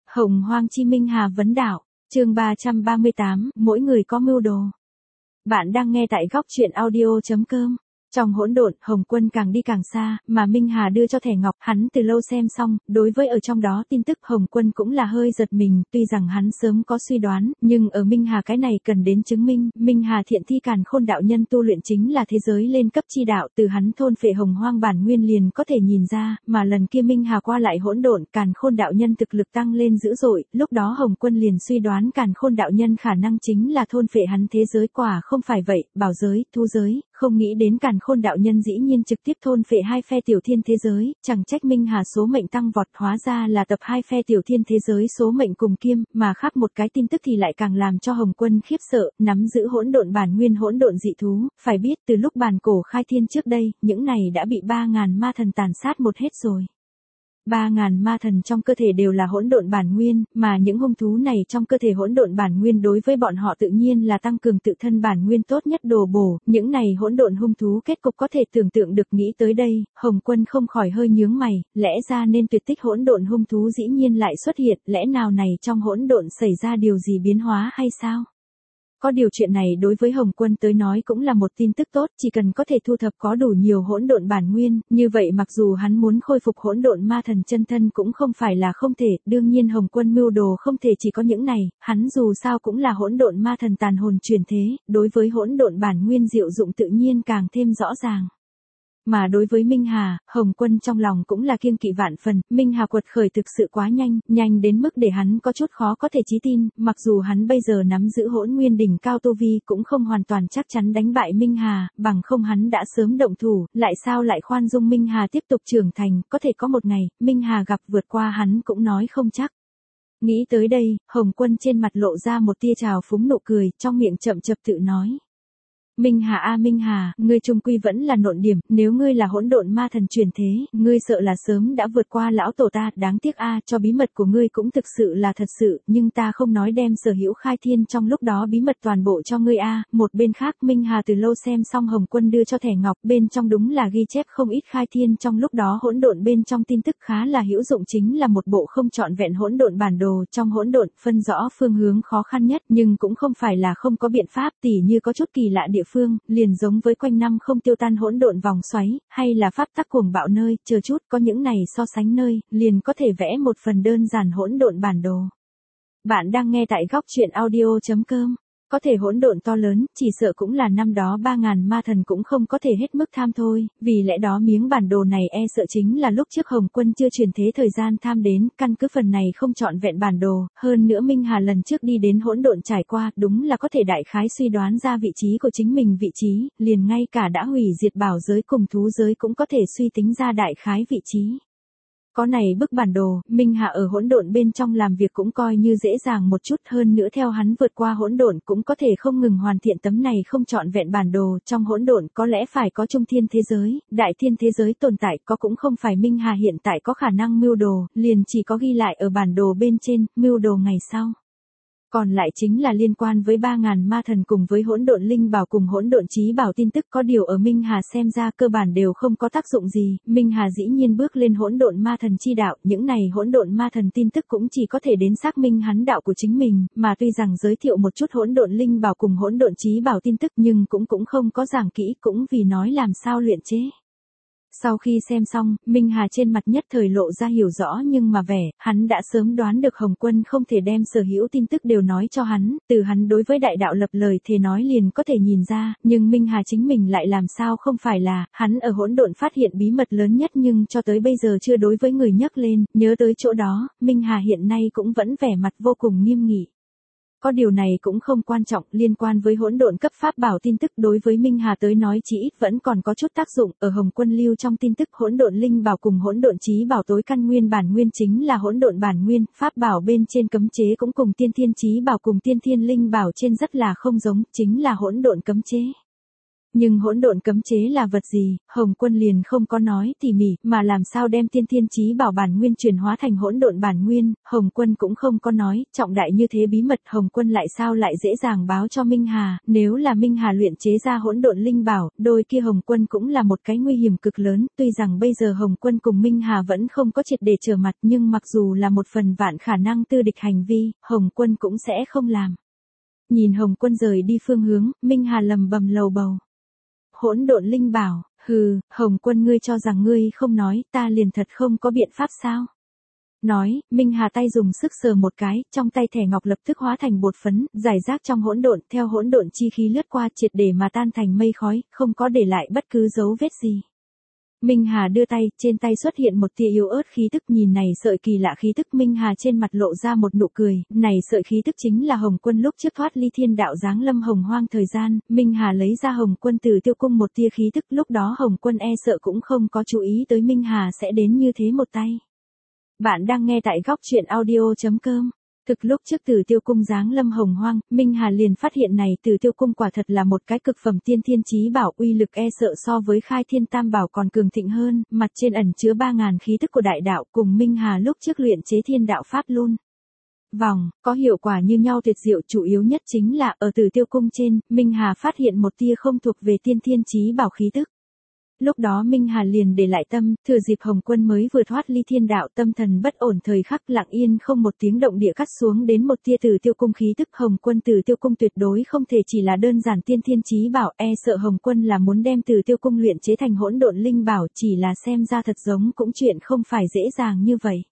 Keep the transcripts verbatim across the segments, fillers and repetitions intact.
Hồng Hoang Chi Minh Hà vấn đạo, chương ba trăm ba mươi tám, mỗi người có mưu đồ. Bạn đang nghe tại góc truyện audio chấm com. Trong hỗn độn, Hồng Quân càng đi càng xa, mà Minh Hà đưa cho thẻ ngọc, hắn từ lâu xem xong, đối với ở trong đó tin tức Hồng Quân cũng là hơi giật mình, tuy rằng hắn sớm có suy đoán, nhưng ở Minh Hà cái này cần đến chứng minh, Minh Hà thiện thi càn khôn đạo nhân tu luyện chính là thế giới lên cấp chi đạo, từ hắn thôn phệ hồng hoang bản nguyên liền có thể nhìn ra, mà lần kia Minh Hà qua lại hỗn độn, càn khôn đạo nhân thực lực tăng lên dữ dội, lúc đó Hồng Quân liền suy đoán càn khôn đạo nhân khả năng chính là thôn phệ hắn thế giới, quả không phải vậy, bảo giới, thu giới, không nghĩ đến càn khôn đạo nhân dĩ nhiên trực tiếp thôn phệ hai phe tiểu thiên thế giới, chẳng trách Minh Hà số mệnh tăng vọt, hóa ra là tập hai phe tiểu thiên thế giới số mệnh cùng kiêm, mà khác một cái tin tức thì lại càng làm cho Hồng Quân khiếp sợ, nắm giữ hỗn độn bản nguyên hỗn độn dị thú, phải biết từ lúc bản cổ khai thiên trước đây, những này đã bị ba ngàn ma thần tàn sát một hết rồi. Ba ngàn ma thần trong cơ thể đều là hỗn độn bản nguyên, mà những hung thú này trong cơ thể hỗn độn bản nguyên đối với bọn họ tự nhiên là tăng cường tự thân bản nguyên tốt nhất đồ bổ, những này hỗn độn hung thú kết cục có thể tưởng tượng được. Nghĩ tới đây, Hồng Quân không khỏi hơi nhướng mày, lẽ ra nên tuyệt tích hỗn độn hung thú dĩ nhiên lại xuất hiện, lẽ nào này trong hỗn độn xảy ra điều gì biến hóa hay sao? Có điều chuyện này đối với Hồng Quân tới nói cũng là một tin tức tốt, chỉ cần có thể thu thập có đủ nhiều hỗn độn bản nguyên, như vậy mặc dù hắn muốn khôi phục hỗn độn ma thần chân thân cũng không phải là không thể, đương nhiên Hồng Quân mưu đồ không thể chỉ có những này, hắn dù sao cũng là hỗn độn ma thần tàn hồn truyền thế, đối với hỗn độn bản nguyên diệu dụng tự nhiên càng thêm rõ ràng. Mà đối với Minh Hà, Hồng Quân trong lòng cũng là kiêng kỵ vạn phần, Minh Hà quật khởi thực sự quá nhanh, nhanh đến mức để hắn có chút khó có thể chí tin, mặc dù hắn bây giờ nắm giữ hỗn nguyên đỉnh cao tu vi cũng không hoàn toàn chắc chắn đánh bại Minh Hà, bằng không hắn đã sớm động thủ, lại sao lại khoan dung Minh Hà tiếp tục trưởng thành, có thể có một ngày, Minh Hà gặp vượt qua hắn cũng nói không chắc. Nghĩ tới đây, Hồng Quân trên mặt lộ ra một tia trào phúng nụ cười, trong miệng chậm chậm tự nói. Minh Hà a Minh Hà, ngươi trung quy vẫn là nộn điểm, nếu ngươi là hỗn độn ma thần truyền thế, ngươi sợ là sớm đã vượt qua lão tổ ta, đáng tiếc a, cho bí mật của ngươi cũng thực sự là thật sự, nhưng ta không nói đem sở hữu khai thiên trong lúc đó bí mật toàn bộ cho ngươi a. Một bên khác, Minh Hà từ lâu xem xong Hồng Quân đưa cho thẻ ngọc, bên trong đúng là ghi chép không ít khai thiên trong lúc đó hỗn độn, bên trong tin tức khá là hữu dụng, chính là một bộ không trọn vẹn hỗn độn bản đồ, trong hỗn độn phân rõ phương hướng khó khăn nhất, nhưng cũng không phải là không có biện pháp, tỉ như có chút kỳ lạ địa phương, liền giống với quanh năm không tiêu tan hỗn độn vòng xoáy, hay là pháp tắc cuồng bạo nơi, chờ chút có những này so sánh nơi, liền có thể vẽ một phần đơn giản hỗn độn bản đồ. Bạn đang nghe tại góc truyện audio chấm com. Có thể hỗn độn to lớn, chỉ sợ cũng là năm đó ba ngàn ma thần cũng không có thể hết mức tham thôi, vì lẽ đó miếng bản đồ này e sợ chính là lúc trước Hồng Quân chưa truyền thế thời gian tham đến, căn cứ phần này không trọn vẹn bản đồ, hơn nữa Minh Hà lần trước đi đến hỗn độn trải qua, đúng là có thể đại khái suy đoán ra vị trí của chính mình vị trí, liền ngay cả đã hủy diệt bảo giới cùng thú giới cũng có thể suy tính ra đại khái vị trí. Có này bức bản đồ, Minh Hà ở hỗn độn bên trong làm việc cũng coi như dễ dàng một chút, hơn nữa theo hắn vượt qua hỗn độn cũng có thể không ngừng hoàn thiện tấm này không trọn vẹn bản đồ, trong hỗn độn có lẽ phải có trung thiên thế giới, đại thiên thế giới tồn tại, có cũng không phải Minh Hà hiện tại có khả năng mưu đồ, liền chỉ có ghi lại ở bản đồ bên trên, mưu đồ ngày sau. Còn lại chính là liên quan với ba ngàn ma thần cùng với hỗn độn linh bảo cùng hỗn độn chí bảo tin tức, có điều ở Minh Hà xem ra cơ bản đều không có tác dụng gì, Minh Hà dĩ nhiên bước lên hỗn độn ma thần chi đạo, những này hỗn độn ma thần tin tức cũng chỉ có thể đến xác minh hắn đạo của chính mình, mà tuy rằng giới thiệu một chút hỗn độn linh bảo cùng hỗn độn chí bảo tin tức nhưng cũng cũng không có giảng kỹ, cũng vì nói làm sao luyện chế. Sau khi xem xong, Minh Hà trên mặt nhất thời lộ ra hiểu rõ nhưng mà vẻ, hắn đã sớm đoán được Hồng Quân không thể đem sở hữu tin tức đều nói cho hắn, từ hắn đối với đại đạo lập lời thề nói liền có thể nhìn ra, nhưng Minh Hà chính mình lại làm sao không phải là, hắn ở hỗn độn phát hiện bí mật lớn nhất nhưng cho tới bây giờ chưa đối với người nhắc lên, nhớ tới chỗ đó, Minh Hà hiện nay cũng vẫn vẻ mặt vô cùng nghiêm nghị. Có điều này cũng không quan trọng, liên quan với hỗn độn cấp pháp bảo tin tức đối với Minh Hà tới nói chỉ ít vẫn còn có chút tác dụng, ở Hồng Quân lưu trong tin tức hỗn độn linh bảo cùng hỗn độn chí bảo tối căn nguyên bản nguyên chính là hỗn độn bản nguyên, pháp bảo bên trên cấm chế cũng cùng tiên thiên chí bảo cùng tiên thiên linh bảo trên rất là không giống, chính là hỗn độn cấm chế. Nhưng hỗn độn cấm chế là vật gì, Hồng Quân liền không có nói tỉ mỉ, mà làm sao đem tiên thiên chí bảo bản nguyên chuyển hóa thành hỗn độn bản nguyên, Hồng Quân cũng không có nói, trọng đại như thế bí mật Hồng Quân lại sao lại dễ dàng báo cho Minh Hà, nếu là Minh Hà luyện chế ra hỗn độn linh bảo, đôi kia Hồng Quân cũng là một cái nguy hiểm cực lớn, tuy rằng bây giờ Hồng Quân cùng Minh Hà vẫn không có triệt để trở mặt nhưng mặc dù là một phần vạn khả năng tư địch hành vi, Hồng Quân cũng sẽ không làm. Nhìn Hồng Quân rời đi phương hướng, Minh Hà lầm bầm lầu bầu. Hỗn độn linh bảo, hừ, Hồng Quân ngươi cho rằng ngươi không nói, ta liền thật không có biện pháp sao? Nói, Minh Hà tay dùng sức sờ một cái, trong tay thẻ ngọc lập tức hóa thành bột phấn, giải rác trong hỗn độn, theo hỗn độn chi khí lướt qua triệt để mà tan thành mây khói, không có để lại bất cứ dấu vết gì. Minh Hà đưa tay, trên tay xuất hiện một tia yếu ớt khí tức, nhìn này sợi kỳ lạ khí tức, Minh Hà trên mặt lộ ra một nụ cười, này sợi khí tức chính là Hồng Quân lúc trước thoát ly thiên đạo giáng lâm hồng hoang thời gian, Minh Hà lấy ra Hồng Quân từ tiêu cung một tia khí tức, lúc đó Hồng Quân e sợ cũng không có chú ý tới Minh Hà sẽ đến như thế một tay. Bạn đang nghe tại góc truyện audio chấm com. Thực lúc trước Từ Tiêu Cung giáng lâm hồng hoang, Minh Hà liền phát hiện này Từ Tiêu Cung quả thật là một cái cực phẩm tiên thiên chí bảo, uy lực e sợ so với Khai Thiên Tam Bảo còn cường thịnh hơn, mặt trên ẩn chứa ba ngàn khí tức của đại đạo, cùng Minh Hà lúc trước luyện chế thiên đạo pháp luôn. Vòng, có hiệu quả như nhau tuyệt diệu, chủ yếu nhất chính là ở Từ Tiêu Cung trên, Minh Hà phát hiện một tia không thuộc về tiên thiên chí bảo khí tức. Lúc đó Minh Hà liền để lại tâm, thừa dịp Hồng Quân mới vừa thoát ly thiên đạo, tâm thần bất ổn thời khắc lặng yên không một tiếng động địa cắt xuống đến một tia Từ Tiêu Cung khí tức. Hồng Quân Từ Tiêu Cung tuyệt đối không thể chỉ là đơn giản tiên thiên chí bảo, e sợ Hồng Quân là muốn đem Từ Tiêu Cung luyện chế thành hỗn độn linh bảo, chỉ là xem ra thật giống cũng chuyện không phải dễ dàng như vậy.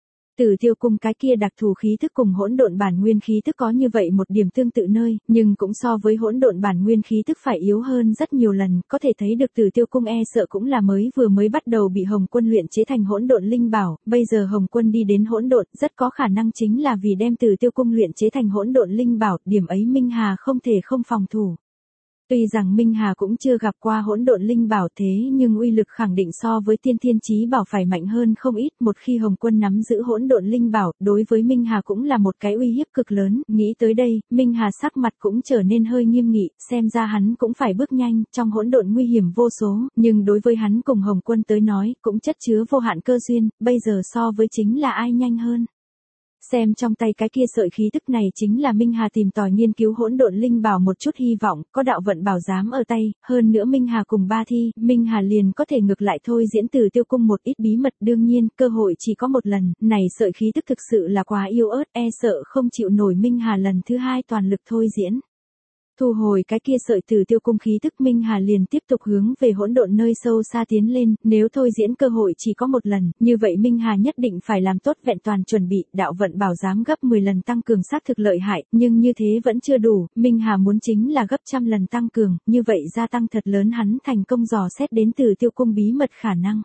Từ Tiêu Cung cái kia đặc thù khí thức cùng hỗn độn bản nguyên khí thức có như vậy một điểm tương tự nơi, nhưng cũng so với hỗn độn bản nguyên khí thức phải yếu hơn rất nhiều lần, có thể thấy được Từ Tiêu Cung e sợ cũng là mới vừa mới bắt đầu bị Hồng Quân luyện chế thành hỗn độn linh bảo, bây giờ Hồng Quân đi đến hỗn độn, rất có khả năng chính là vì đem Từ Tiêu Cung luyện chế thành hỗn độn linh bảo, điểm ấy Minh Hà không thể không phòng thủ. Tuy rằng Minh Hà cũng chưa gặp qua hỗn độn linh bảo thế nhưng uy lực khẳng định so với tiên thiên chí bảo phải mạnh hơn không ít, một khi Hồng Quân nắm giữ hỗn độn linh bảo, đối với Minh Hà cũng là một cái uy hiếp cực lớn, nghĩ tới đây, Minh Hà sắc mặt cũng trở nên hơi nghiêm nghị, xem ra hắn cũng phải bước nhanh, trong hỗn độn nguy hiểm vô số, nhưng đối với hắn cùng Hồng Quân tới nói, cũng chất chứa vô hạn cơ duyên, bây giờ so với chính là ai nhanh hơn. Xem trong tay cái kia sợi khí tức này chính là Minh Hà tìm tòi nghiên cứu hỗn độn linh bảo một chút hy vọng, có đạo vận bảo giám ở tay, hơn nữa Minh Hà cùng ba thi, Minh Hà liền có thể ngược lại thôi diễn Từ Tiêu Cung một ít bí mật, đương nhiên, cơ hội chỉ có một lần, này sợi khí tức thực sự là quá yếu ớt, e sợ không chịu nổi Minh Hà lần thứ hai toàn lực thôi diễn. Thu hồi cái kia sợi Từ Tiêu Cung khí tức, Minh Hà liền tiếp tục hướng về hỗn độn nơi sâu xa tiến lên, nếu thôi diễn cơ hội chỉ có một lần, như vậy Minh Hà nhất định phải làm tốt vẹn toàn chuẩn bị, đạo vận bảo giám gấp mười lần tăng cường xác thực lợi hại, nhưng như thế vẫn chưa đủ, Minh Hà muốn chính là gấp trăm lần tăng cường, như vậy gia tăng thật lớn hắn thành công dò xét đến Từ Tiêu Cung bí mật khả năng.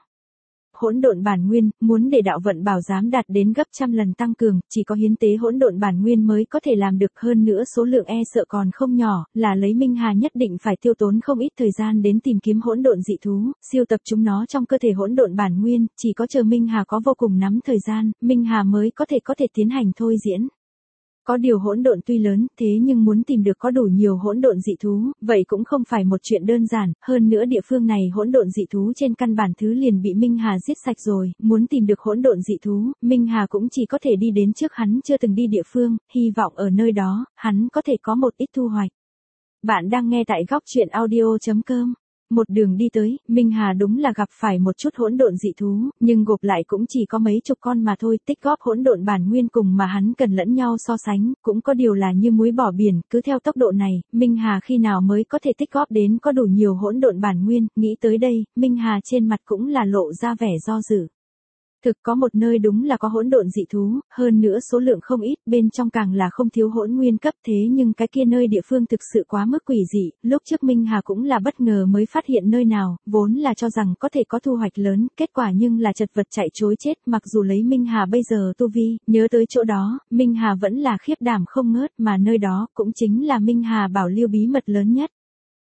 Hỗn độn bản nguyên, muốn để đạo vận bảo giám đạt đến gấp trăm lần tăng cường, chỉ có hiến tế hỗn độn bản nguyên mới có thể làm được, hơn nữa số lượng e sợ còn không nhỏ, là lấy Minh Hà nhất định phải tiêu tốn không ít thời gian đến tìm kiếm hỗn độn dị thú, siêu tập chúng nó trong cơ thể hỗn độn bản nguyên, chỉ có chờ Minh Hà có vô cùng nắm thời gian, Minh Hà mới có thể có thể tiến hành thôi diễn. Có điều hỗn độn tuy lớn, thế nhưng muốn tìm được có đủ nhiều hỗn độn dị thú, vậy cũng không phải một chuyện đơn giản, hơn nữa địa phương này hỗn độn dị thú trên căn bản thứ liền bị Minh Hà giết sạch rồi, muốn tìm được hỗn độn dị thú, Minh Hà cũng chỉ có thể đi đến trước hắn chưa từng đi địa phương, hy vọng ở nơi đó, hắn có thể có một ít thu hoạch. Bạn đang nghe tại góc truyện audio chấm com. Một đường đi tới, Minh Hà đúng là gặp phải một chút hỗn độn dị thú, nhưng gộp lại cũng chỉ có mấy chục con mà thôi, tích góp hỗn độn bản nguyên cùng mà hắn cần lẫn nhau so sánh, cũng có điều là như muối bỏ biển, cứ theo tốc độ này, Minh Hà khi nào mới có thể tích góp đến có đủ nhiều hỗn độn bản nguyên, nghĩ tới đây, Minh Hà trên mặt cũng là lộ ra vẻ do dự. Thực có một nơi đúng là có hỗn độn dị thú, hơn nữa số lượng không ít, bên trong càng là không thiếu hỗn nguyên cấp, thế nhưng cái kia nơi địa phương thực sự quá mức quỷ dị, lúc trước Minh Hà cũng là bất ngờ mới phát hiện nơi nào, vốn là cho rằng có thể có thu hoạch lớn, kết quả nhưng là chật vật chạy trối chết, mặc dù lấy Minh Hà bây giờ tu vi, nhớ tới chỗ đó, Minh Hà vẫn là khiếp đảm không ngớt, mà nơi đó cũng chính là Minh Hà bảo lưu bí mật lớn nhất.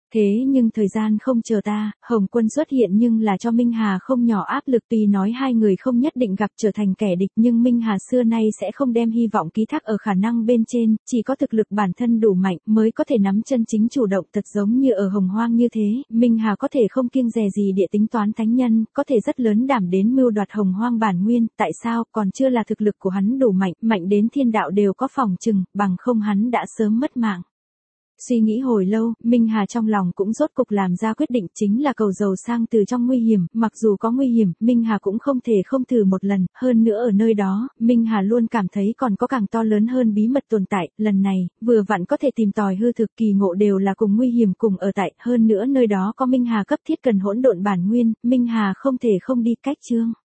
Thế nhưng thời gian không chờ ta, Hồng Quân xuất hiện nhưng là cho Minh Hà không nhỏ áp lực, tuy nói hai người không nhất định gặp trở thành kẻ địch nhưng Minh Hà xưa nay sẽ không đem hy vọng ký thác ở khả năng bên trên, chỉ có thực lực bản thân đủ mạnh mới có thể nắm chân chính chủ động, thật giống như ở Hồng Hoang như thế, Minh Hà có thể không kiêng dè gì địa tính toán thánh nhân, có thể rất lớn đảm đến mưu đoạt Hồng Hoang bản nguyên, tại sao, còn chưa là thực lực của hắn đủ mạnh, mạnh đến thiên đạo đều có phòng chừng, bằng không hắn đã sớm mất mạng. Suy nghĩ hồi lâu, Minh Hà trong lòng cũng rốt cục làm ra quyết định, chính là cầu giàu sang từ trong nguy hiểm, mặc dù có nguy hiểm, Minh Hà cũng không thể không thử một lần, hơn nữa ở nơi đó, Minh Hà luôn cảm thấy còn có càng to lớn hơn bí mật tồn tại, lần này, vừa vặn có thể tìm tòi hư thực, kỳ ngộ đều là cùng nguy hiểm cùng ở tại, hơn nữa nơi đó có Minh Hà cấp thiết cần hỗn độn bản nguyên, Minh Hà không thể không đi cách chương.